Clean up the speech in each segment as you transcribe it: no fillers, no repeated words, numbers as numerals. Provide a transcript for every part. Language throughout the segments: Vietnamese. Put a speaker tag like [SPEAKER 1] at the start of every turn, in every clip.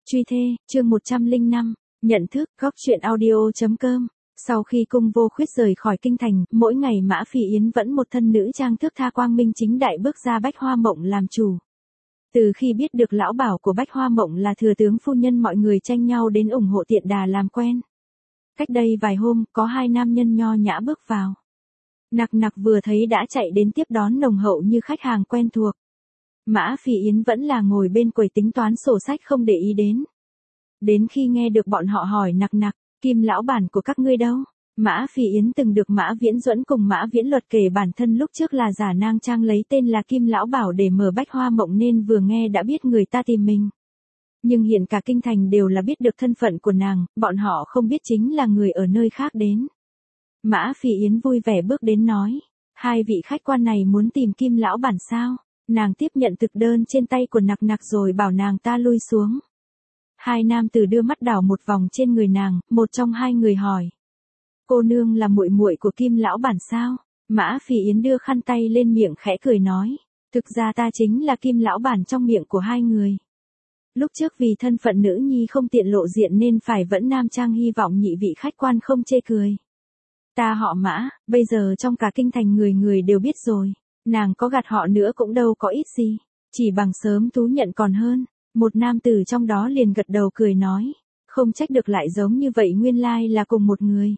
[SPEAKER 1] Truy thê, chương 105, nhận thức, góc truyện audio.com. Sau khi cung vô khuyết rời khỏi kinh thành, mỗi ngày Mã Phi Yến vẫn một thân nữ trang thước tha quang minh chính đại bước ra Bách Hoa Mộng làm chủ. Từ khi biết được lão bảo của Bách Hoa Mộng là thừa tướng phu nhân, mọi người tranh nhau đến ủng hộ tiện đà làm quen. Cách đây vài hôm, có hai nam nhân nho nhã bước vào. Nặc nặc vừa thấy đã chạy đến tiếp đón nồng hậu như khách hàng quen thuộc. Mã Phi Yến vẫn là ngồi bên quầy tính toán sổ sách không để ý đến. Đến khi nghe được bọn họ hỏi nặc nặc, Kim lão bản của các ngươi đâu? Mã Phi Yến từng được Mã Viễn Duẫn cùng Mã Viễn Luật kể bản thân lúc trước là giả nang trang lấy tên là Kim lão bảo để mở Bách Hoa Mộng nên vừa nghe đã biết người ta tìm mình. Nhưng hiện cả kinh thành đều là biết được thân phận của nàng, bọn họ không biết chính là người ở nơi khác đến. Mã Phi Yến vui vẻ bước đến nói, hai vị khách quan này muốn tìm Kim lão bản sao? Nàng tiếp nhận thực đơn trên tay của nặc nặc rồi bảo nàng ta lui xuống. Hai nam tử đưa mắt đảo một vòng trên người nàng, một trong hai người hỏi. Cô nương là muội muội của Kim lão bản sao? Mã Phi Yến đưa khăn tay lên miệng khẽ cười nói. Thực ra ta chính là Kim lão bản trong miệng của hai người. Lúc trước vì thân phận nữ nhi không tiện lộ diện nên phải vẫn nam trang, hy vọng nhị vị khách quan không chê cười. Ta họ Mã, bây giờ trong cả kinh thành người người đều biết rồi. Nàng có gạt họ nữa cũng đâu có ít gì. Chỉ bằng sớm thú nhận còn hơn. Một nam tử trong đó liền gật đầu cười nói. Không trách được lại giống như vậy, nguyên lai là cùng một người.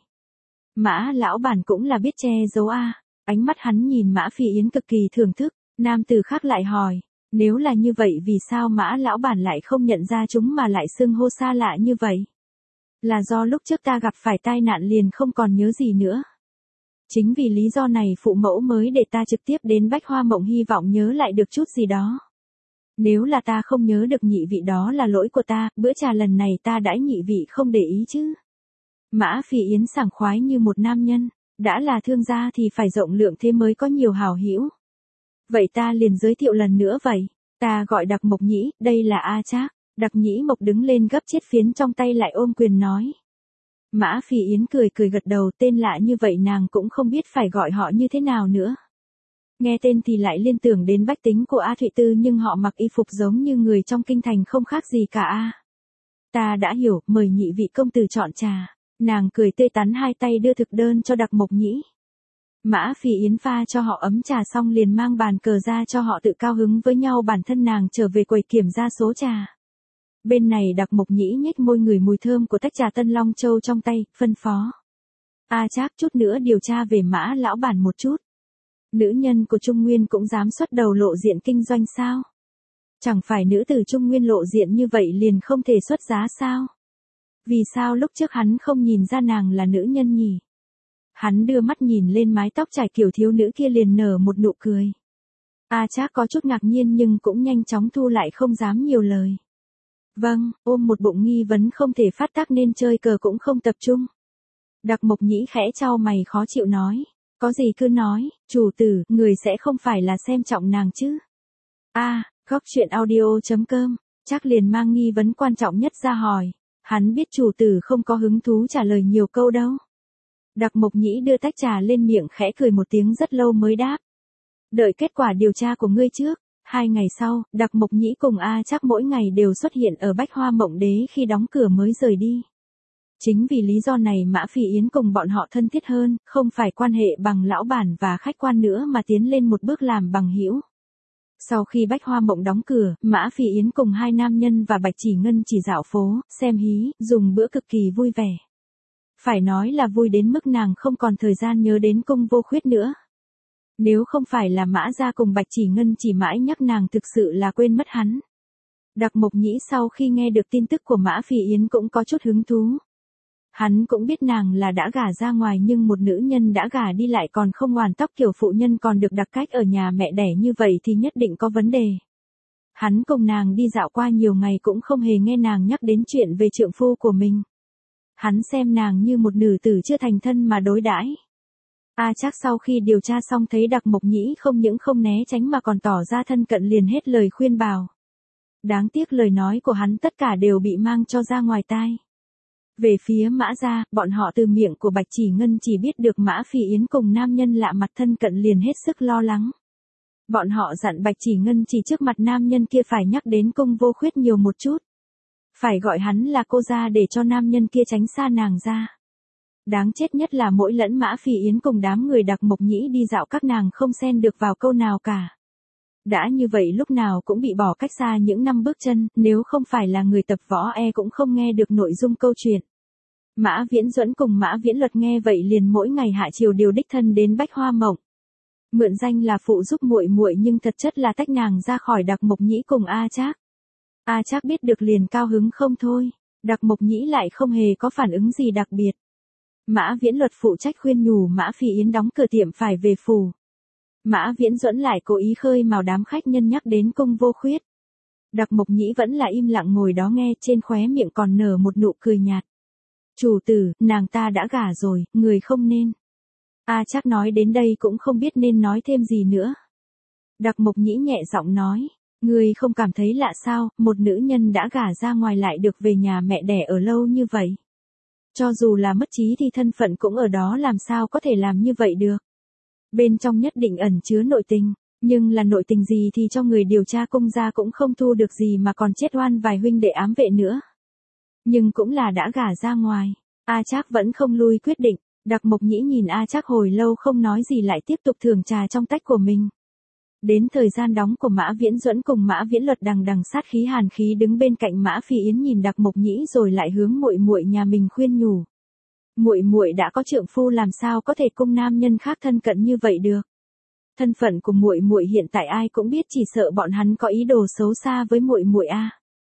[SPEAKER 1] Mã lão bản cũng là biết che giấu a. Ánh mắt hắn nhìn Mã Phi Yến cực kỳ thưởng thức. Nam tử khác lại hỏi. Nếu là như vậy vì sao Mã lão bản lại không nhận ra chúng mà lại xưng hô xa lạ như vậy? Là do lúc trước ta gặp phải tai nạn liền không còn nhớ gì nữa. Chính vì lý do này phụ mẫu mới để ta trực tiếp đến Bách Hoa Mộng, hy vọng nhớ lại được chút gì đó. Nếu là ta không nhớ được nhị vị đó là lỗi của ta, bữa trà lần này ta đãi nhị vị không để ý chứ. Mã Phi Yến sảng khoái như một nam nhân, đã là thương gia thì phải rộng lượng thế mới có nhiều hảo hữu. Vậy ta liền giới thiệu lần nữa vậy, ta gọi Đặc Mộc Nhĩ, đây là A Trác. Đặc Nhĩ Mộc đứng lên gấp chiếc phiến trong tay lại ôm quyền nói. Mã Phi Yến cười gật đầu, tên lạ như vậy nàng cũng không biết phải gọi họ như thế nào nữa. Nghe tên thì lại liên tưởng đến bách tính của A Thụy Tư, nhưng họ mặc y phục giống như người trong kinh thành không khác gì cả a. Ta đã hiểu, mời nhị vị công tử chọn trà. Nàng cười tươi tắn, hai tay đưa thực đơn cho Đặc Mộc Nhĩ. Mã Phi Yến pha cho họ ấm trà xong liền mang bàn cờ ra cho họ tự cao hứng với nhau, bản thân nàng trở về quầy kiểm ra số trà. Bên này Đặc Mộc Nhĩ nhếch môi ngửi mùi thơm của tách trà Tân Long Châu trong tay, phân phó. A Trác, chút nữa điều tra về Mã lão bản một chút. Nữ nhân của Trung Nguyên cũng dám xuất đầu lộ diện kinh doanh sao? Chẳng phải nữ tử Trung Nguyên lộ diện như vậy liền không thể xuất giá sao? Vì sao lúc trước hắn không nhìn ra nàng là nữ nhân nhỉ? Hắn đưa mắt nhìn lên mái tóc trải kiểu thiếu nữ kia liền nở một nụ cười. A Trác có chút ngạc nhiên nhưng cũng nhanh chóng thu lại, không dám nhiều lời. Vâng, ôm một bụng nghi vấn không thể phát tác nên chơi cờ cũng không tập trung. Đặc Mộc Nhĩ khẽ chau mày khó chịu nói. Có gì cứ nói, chủ tử, người sẽ không phải là xem trọng nàng chứ? Góc truyện audio.com, chắc liền mang nghi vấn quan trọng nhất ra hỏi. Hắn biết chủ tử không có hứng thú trả lời nhiều câu đâu. Đặc Mộc Nhĩ đưa tách trà lên miệng khẽ cười một tiếng rất lâu mới đáp. Đợi kết quả điều tra của ngươi trước. 2 ngày sau, Đặc Mộc Nhĩ cùng A Trác mỗi ngày đều xuất hiện ở Bách Hoa Mộng Đế khi đóng cửa mới rời đi. Chính vì lý do này Mã Phi Yến cùng bọn họ thân thiết hơn, không phải quan hệ bằng lão bản và khách quan nữa mà tiến lên một bước làm bằng hữu. Sau khi Bách Hoa Mộng đóng cửa, Mã Phi Yến cùng hai nam nhân và Bạch Chỉ Ngân chỉ dạo phố, xem hí, dùng bữa cực kỳ vui vẻ. Phải nói là vui đến mức nàng không còn thời gian nhớ đến cung vô khuyết nữa. Nếu không phải là Mã gia cùng Bạch Chỉ Ngân chỉ mãi nhắc nàng, thực sự là quên mất hắn. Đặc Mộc Nhĩ sau khi nghe được tin tức của Mã Phi Yến cũng có chút hứng thú. Hắn cũng biết nàng là đã gả ra ngoài, nhưng một nữ nhân đã gả đi lại còn không hoàn tóc kiểu phụ nhân còn được đặc cách ở nhà mẹ đẻ như vậy thì nhất định có vấn đề. Hắn cùng nàng đi dạo qua nhiều ngày cũng không hề nghe nàng nhắc đến chuyện về trượng phu của mình. Hắn xem nàng như một nữ tử chưa thành thân mà đối đãi. A Trác sau khi điều tra xong thấy Đặc Mộc Nhĩ không những không né tránh mà còn tỏ ra thân cận liền hết lời khuyên bảo. Đáng tiếc lời nói của hắn tất cả đều bị mang cho ra ngoài tai. Về phía Mã gia, bọn họ từ miệng của Bạch Chỉ Ngân chỉ biết được Mã Phi Yến cùng nam nhân lạ mặt thân cận liền hết sức lo lắng. Bọn họ dặn Bạch Chỉ Ngân chỉ trước mặt nam nhân kia phải nhắc đến cung vô khuyết nhiều một chút. Phải gọi hắn là cô ra để cho nam nhân kia tránh xa nàng ra. Đáng chết nhất là mỗi lẫn Mã Phi Yến cùng đám người Đặc Mộc Nhĩ đi dạo các nàng không xen được vào câu nào cả. Đã như vậy lúc nào cũng bị bỏ cách xa những năm bước chân, nếu không phải là người tập võ cũng không nghe được nội dung câu chuyện. Mã Viễn Duẫn cùng Mã Viễn Luật nghe vậy liền mỗi ngày hạ chiều điều đích thân đến Bách Hoa Mộng. Mượn danh là phụ giúp muội muội nhưng thật chất là tách nàng ra khỏi Đặc Mộc Nhĩ cùng A Trác. A Trác biết được liền cao hứng không thôi, Đặc Mộc Nhĩ lại không hề có phản ứng gì đặc biệt. Mã Viễn Luật phụ trách khuyên nhủ Mã Phi Yến đóng cửa tiệm phải về phủ. Mã Viễn Duẫn lại cố ý khơi mào đám khách nhân nhắc đến Cung Vô Khuyết. Đặc Mộc Nhĩ vẫn là im lặng ngồi đó nghe, trên khóe miệng còn nở một nụ cười nhạt. Chủ tử, nàng ta đã gả rồi, người không nên. A Trác nói đến đây cũng không biết nên nói thêm gì nữa. Đặc Mộc Nhĩ nhẹ giọng nói, người không cảm thấy lạ sao, một nữ nhân đã gả ra ngoài lại được về nhà mẹ đẻ ở lâu như vậy. Cho dù là mất trí thì thân phận cũng ở đó, làm sao có thể làm như vậy được. Bên trong nhất định ẩn chứa nội tình, nhưng là nội tình gì thì cho người điều tra Cung gia cũng không thu được gì mà còn chết oan vài huynh đệ ám vệ nữa. Nhưng cũng là đã gả ra ngoài, A Trác vẫn không lui quyết định. Đặc Mộc Nhĩ nhìn A Trác hồi lâu không nói gì lại tiếp tục thưởng trà trong tách của mình. Đến thời gian đóng của Mã Viễn Duẫn cùng Mã Viễn Luật đằng đằng sát khí hàn khí đứng bên cạnh Mã Phi Yến nhìn Đặc Mộc Nhĩ rồi lại hướng muội muội nhà mình khuyên nhủ. Muội muội đã có trượng phu làm sao có thể cùng nam nhân khác thân cận như vậy được. Thân phận của muội muội hiện tại ai cũng biết, chỉ sợ bọn hắn có ý đồ xấu xa với muội muội a.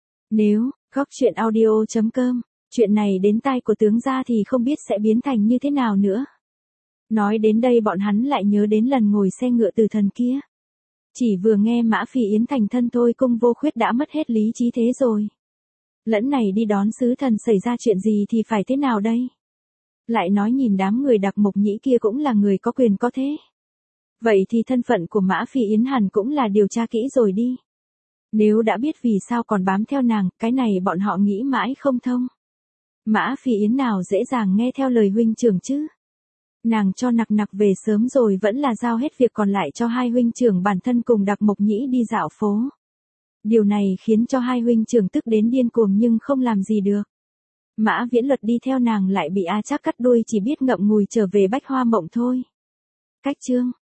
[SPEAKER 1] Nếu goctruyện.audio.com chuyện này đến tai của tướng gia thì không biết sẽ biến thành như thế nào nữa. Nói đến đây bọn hắn lại nhớ đến lần ngồi xe ngựa từ thần kia. Chỉ vừa nghe Mã Phi Yến thành thân thôi Cung Vô Khuyết đã mất hết lý trí thế rồi. Lẫn này đi đón sứ thần xảy ra chuyện gì thì phải thế nào đây? Lại nói nhìn đám người Đặc Mộc Nhĩ kia cũng là người có quyền có thế. Vậy thì thân phận của Mã Phi Yến hẳn cũng là điều tra kỹ rồi đi. Nếu đã biết vì sao còn bám theo nàng, cái này bọn họ nghĩ mãi không thông. Mã Phi Yến nào dễ dàng nghe theo lời huynh trưởng chứ. Nàng cho nặc nặc về sớm rồi vẫn là giao hết việc còn lại cho hai huynh trưởng bản thân cùng Đặc Mộc Nhĩ đi dạo phố. Điều này khiến cho hai huynh trưởng tức đến điên cuồng nhưng không làm gì được. Mã Viễn Luật đi theo nàng lại bị A Trác cắt đuôi, chỉ biết ngậm ngùi trở về Bách Hoa Mộng thôi. Cách chương